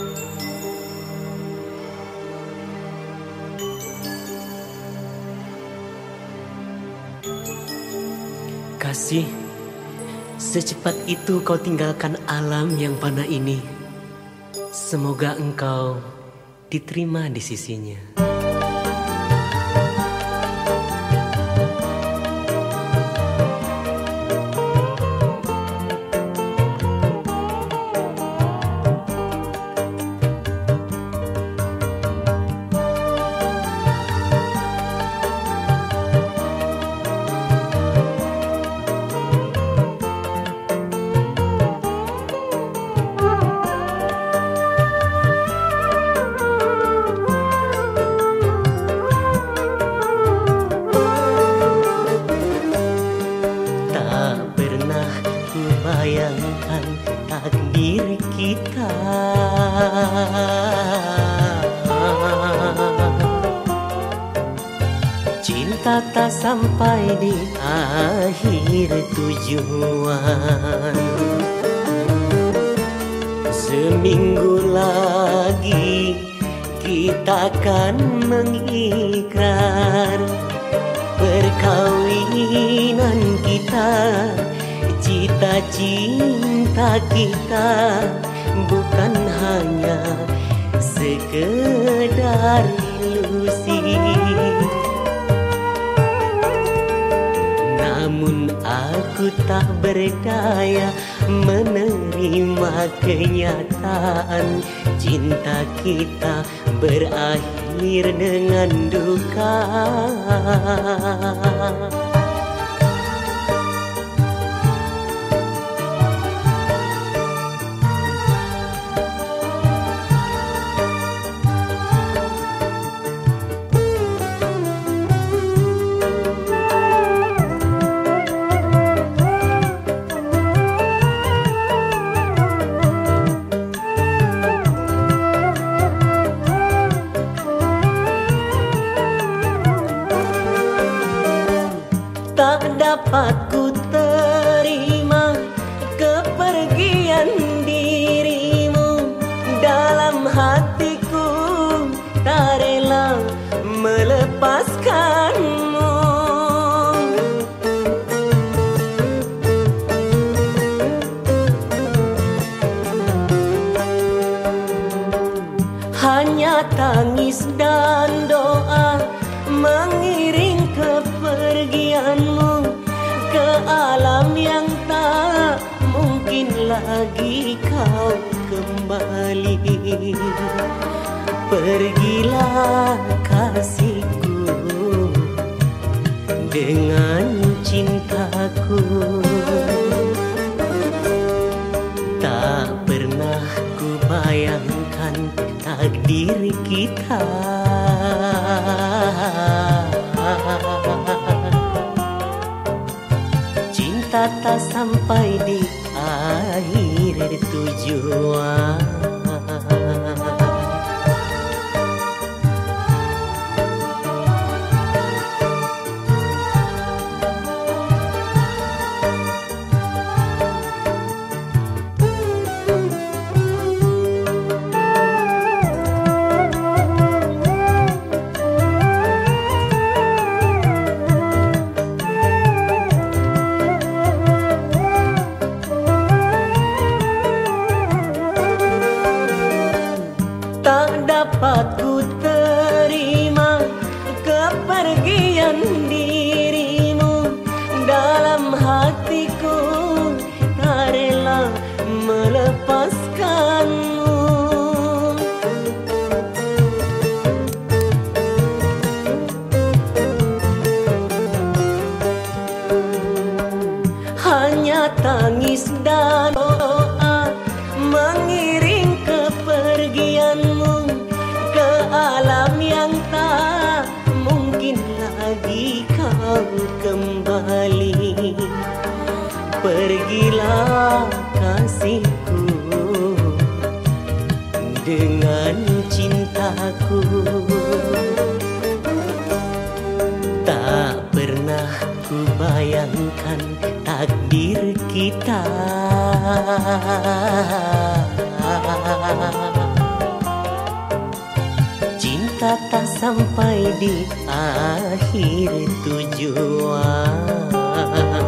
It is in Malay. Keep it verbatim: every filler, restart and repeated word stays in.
Kasih, secepat itu kau tinggalkan alam yang fana ini. Semoga engkau diterima di sisinya. Bayangkan takdir kita, cinta tak sampai di akhir tujuan. Seminggu lagi kita akan mengikrar perkawinan kita. Cita-cinta kita bukan hanya sekedar ilusi. Namun aku tak berdaya menerima kenyataan cinta kita berakhir dengan duka. Tak dapat ku terima kepergian dirimu. Dalam hatiku tak rela melepaskanmu. Hanya tangis dan doa mengiring kepergianmu ke alam yang tak mungkin lagi kau kembali. Pergilah kasihku dengan cintaku. Tak pernah ku bayangkan takdir kita. Cinta tak sampai di akhir tujuan. Tak dapat ku terima kepergian dirimu. Dalam hatiku tak rela melepaskanmu. Hanya tangis dan doa mengiring kepergianmu ke alam yang tak mungkin lagi kau kembali. Pergilah kasihku dengan cintaku. Tak pernah ku bayangkan takdir kita. wisata sampai di akhir tujuan.